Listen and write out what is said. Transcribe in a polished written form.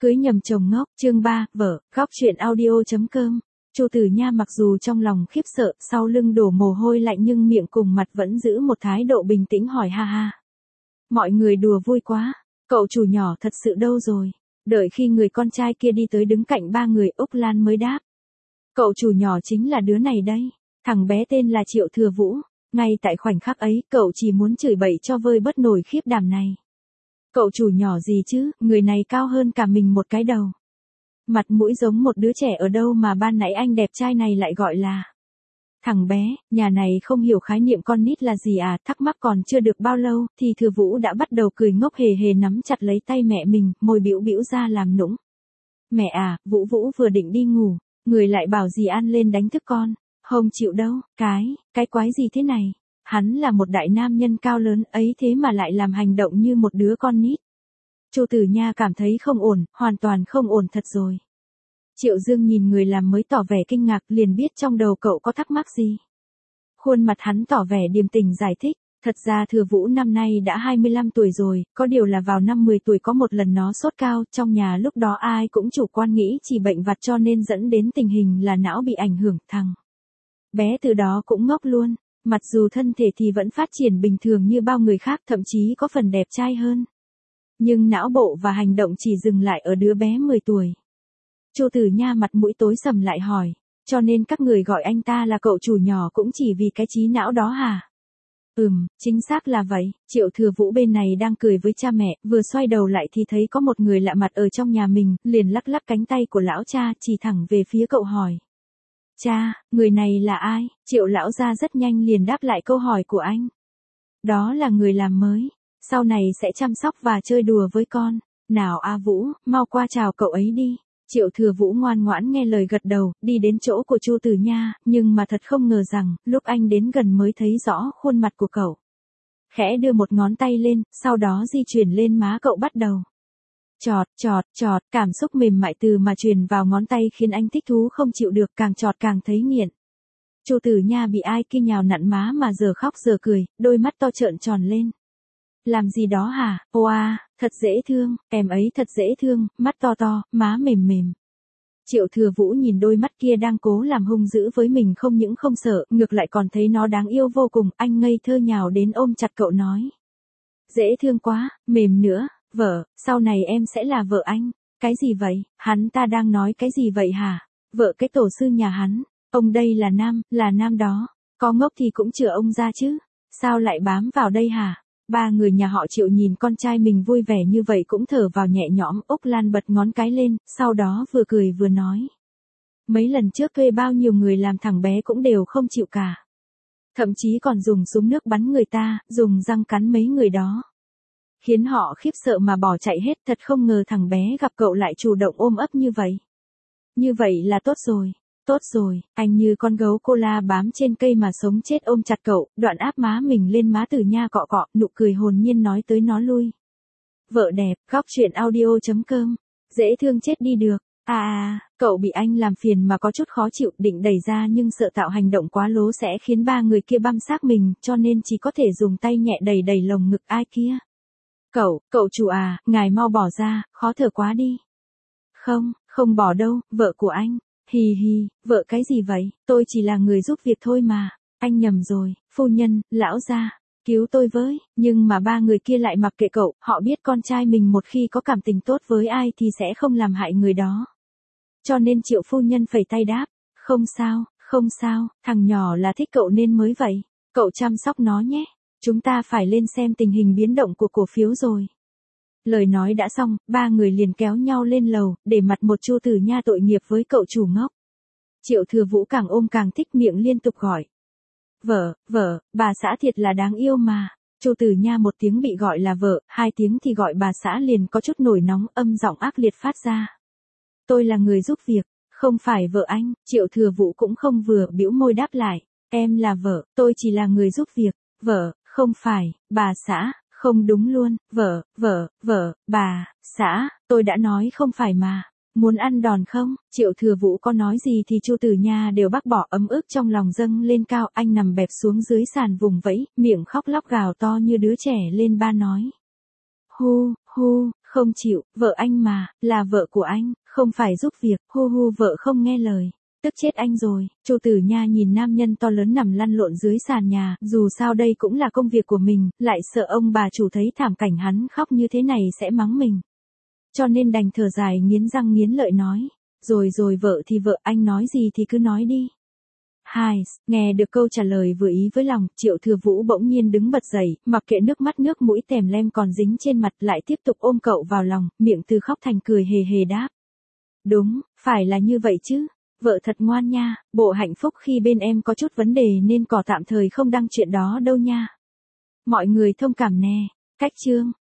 Cưới nhầm chồng ngốc, chương 3, vợ, góc chuyện audio.com. Chu Tử Nha mặc dù trong lòng khiếp sợ, sau lưng đổ mồ hôi lạnh nhưng miệng cùng mặt vẫn giữ một thái độ bình tĩnh hỏi ha ha. Mọi người đùa vui quá, cậu chủ nhỏ thật sự đâu rồi? Đợi khi người con trai kia đi tới đứng cạnh ba người, Úc Lan mới đáp. Cậu chủ nhỏ chính là đứa này đây, thằng bé tên là Triệu Thừa Vũ. Ngay tại khoảnh khắc ấy, cậu chỉ muốn chửi bậy cho vơi bớt nổi khiếp đảm này. Cậu chủ nhỏ gì chứ, người này cao hơn cả mình một cái đầu. Mặt mũi giống một đứa trẻ ở đâu mà ban nãy anh đẹp trai này lại gọi là. Thằng bé, nhà này không hiểu khái niệm con nít là gì à, thắc mắc còn chưa được bao lâu, thì Thừa Vũ đã bắt đầu cười ngốc hề hề nắm chặt lấy tay mẹ mình, môi bĩu bĩu ra làm nũng. Mẹ à, Vũ Vũ vừa định đi ngủ, người lại bảo dì An lên đánh thức con, không chịu đâu, cái quái gì thế này. Hắn là một đại nam nhân cao lớn ấy thế mà lại làm hành động như một đứa con nít. Chu Tử Nha cảm thấy không ổn, hoàn toàn không ổn thật rồi. Triệu Dương nhìn người làm mới tỏ vẻ kinh ngạc, liền biết trong đầu cậu có thắc mắc gì. Khuôn mặt hắn tỏ vẻ điềm tĩnh giải thích, thật ra Thừa Vũ năm nay đã 25 tuổi rồi, có điều là vào năm 10 tuổi có một lần nó sốt cao, trong nhà lúc đó ai cũng chủ quan nghĩ chỉ bệnh vặt cho nên dẫn đến tình hình là não bị ảnh hưởng, thằng bé từ đó cũng ngốc luôn. Mặc dù thân thể thì vẫn phát triển bình thường như bao người khác, thậm chí có phần đẹp trai hơn. Nhưng não bộ và hành động chỉ dừng lại ở đứa bé 10 tuổi. Chu Tử Nha mặt mũi tối sầm lại hỏi, cho nên các người gọi anh ta là cậu chủ nhỏ cũng chỉ vì cái trí não đó hả? Chính xác là vậy. Triệu Thừa Vũ bên này đang cười với cha mẹ, vừa xoay đầu lại thì thấy có một người lạ mặt ở trong nhà mình, liền lắc lắc cánh tay của lão cha chỉ thẳng về phía cậu hỏi. Cha, người này là ai? Triệu lão gia rất nhanh liền đáp lại câu hỏi của anh. Đó là người làm mới, sau này sẽ chăm sóc và chơi đùa với con. Nào A Vũ, mau qua chào cậu ấy đi. Triệu Thừa Vũ ngoan ngoãn nghe lời gật đầu, đi đến chỗ của Chu Tử Nha, nhưng mà thật không ngờ rằng, lúc anh đến gần mới thấy rõ khuôn mặt của cậu. Khẽ đưa một ngón tay lên, sau đó di chuyển lên má cậu bắt đầu. Chọt, cảm xúc mềm mại từ mà truyền vào ngón tay khiến anh thích thú không chịu được, càng chọt càng thấy nghiện. Chu Tử Nha bị ai kia nhào nặn má mà giờ khóc giờ cười, đôi mắt to trợn tròn lên. Làm gì đó hả? Oa, thật dễ thương, em ấy thật dễ thương, mắt to to, má mềm mềm. Triệu Thừa Vũ nhìn đôi mắt kia đang cố làm hung dữ với mình không những không sợ, ngược lại còn thấy nó đáng yêu vô cùng, anh ngây thơ nhào đến ôm chặt cậu nói. Dễ thương quá, mềm nữa. Vợ, sau này em sẽ là vợ anh. Cái gì vậy, hắn ta đang nói cái gì vậy hả? Vợ cái tổ sư nhà hắn. Ông đây là nam đó. Có ngốc thì cũng chừa ông ra chứ. Sao lại bám vào đây hả? Ba người nhà họ Triệu nhìn con trai mình vui vẻ như vậy cũng thở vào nhẹ nhõm. Úc Lan bật ngón cái lên, sau đó vừa cười vừa nói. Mấy lần trước thuê bao nhiêu người làm thằng bé cũng đều không chịu cả. Thậm chí còn dùng súng nước bắn người ta, dùng răng cắn mấy người đó. Khiến họ khiếp sợ mà bỏ chạy hết, thật không ngờ thằng bé gặp cậu lại chủ động ôm ấp như vậy. Như vậy là tốt rồi, anh như con gấu cola bám trên cây mà sống chết ôm chặt cậu, đoạn áp má mình lên má Tử Nha cọ cọ, nụ cười hồn nhiên nói tới nó lui. Vợ đẹp, góc chuyện audio.com, dễ thương chết đi được. Cậu bị anh làm phiền mà có chút khó chịu, định đẩy ra nhưng sợ tạo hành động quá lố sẽ khiến ba người kia băm xác mình, cho nên chỉ có thể dùng tay nhẹ đẩy lồng ngực ai kia. Cậu chủ à, ngài mau bỏ ra, khó thở quá đi. Không bỏ đâu, vợ của anh. Hi, vợ cái gì vậy, tôi chỉ là người giúp việc thôi mà. Anh nhầm rồi, phu nhân, lão gia, cứu tôi với. Nhưng mà ba người kia lại mặc kệ cậu, họ biết con trai mình một khi có cảm tình tốt với ai thì sẽ không làm hại người đó. Cho nên Triệu phu nhân phẩy tay đáp, không sao, thằng nhỏ là thích cậu nên mới vậy. Cậu chăm sóc nó nhé. Chúng ta phải lên xem tình hình biến động của cổ phiếu rồi. Lời nói đã xong, ba người liền kéo nhau lên lầu, để mặt một Chu Tử Nha tội nghiệp với cậu chủ ngốc. Triệu Thừa Vũ càng ôm càng thích, miệng liên tục gọi. Vợ, bà xã thiệt là đáng yêu mà. Chu Tử Nha một tiếng bị gọi là vợ, hai tiếng thì gọi bà xã liền có chút nổi nóng, âm giọng ác liệt phát ra. Tôi là người giúp việc, không phải vợ anh. Triệu Thừa Vũ cũng không vừa, bĩu môi đáp lại. Em là vợ, tôi chỉ là người giúp việc. Vợ, không phải, bà xã, không đúng luôn, bà, xã, tôi đã nói không phải mà. Muốn ăn đòn không? Triệu Thừa Vũ có nói gì thì Chu Tử Nha đều bác bỏ, ấm ức trong lòng dâng lên cao, anh nằm bẹp xuống dưới sàn vùng vẫy, miệng khóc lóc gào to như đứa trẻ lên ba nói. Hu, Không chịu, vợ anh mà, là vợ của anh, không phải giúp việc, hu hu vợ không nghe lời. Tức chết anh rồi, Chu Tử Nha nhìn nam nhân to lớn nằm lăn lộn dưới sàn nhà, dù sao đây cũng là công việc của mình, lại sợ ông bà chủ thấy thảm cảnh hắn khóc như thế này sẽ mắng mình. Cho nên đành thở dài nghiến răng nghiến lợi nói, rồi rồi vợ thì vợ, anh nói gì thì cứ nói đi. Nghe được câu trả lời vừa ý với lòng, Triệu Thừa Vũ bỗng nhiên đứng bật dậy, mặc kệ nước mắt nước mũi tèm lem còn dính trên mặt lại tiếp tục ôm cậu vào lòng, miệng từ khóc thành cười hề hề đáp. Đúng, phải là như vậy chứ. Vợ thật ngoan nha, bộ hạnh phúc khi bên em có chút vấn đề nên cỏ tạm thời không đăng chuyện đó đâu nha. Mọi người thông cảm nè. Cách chương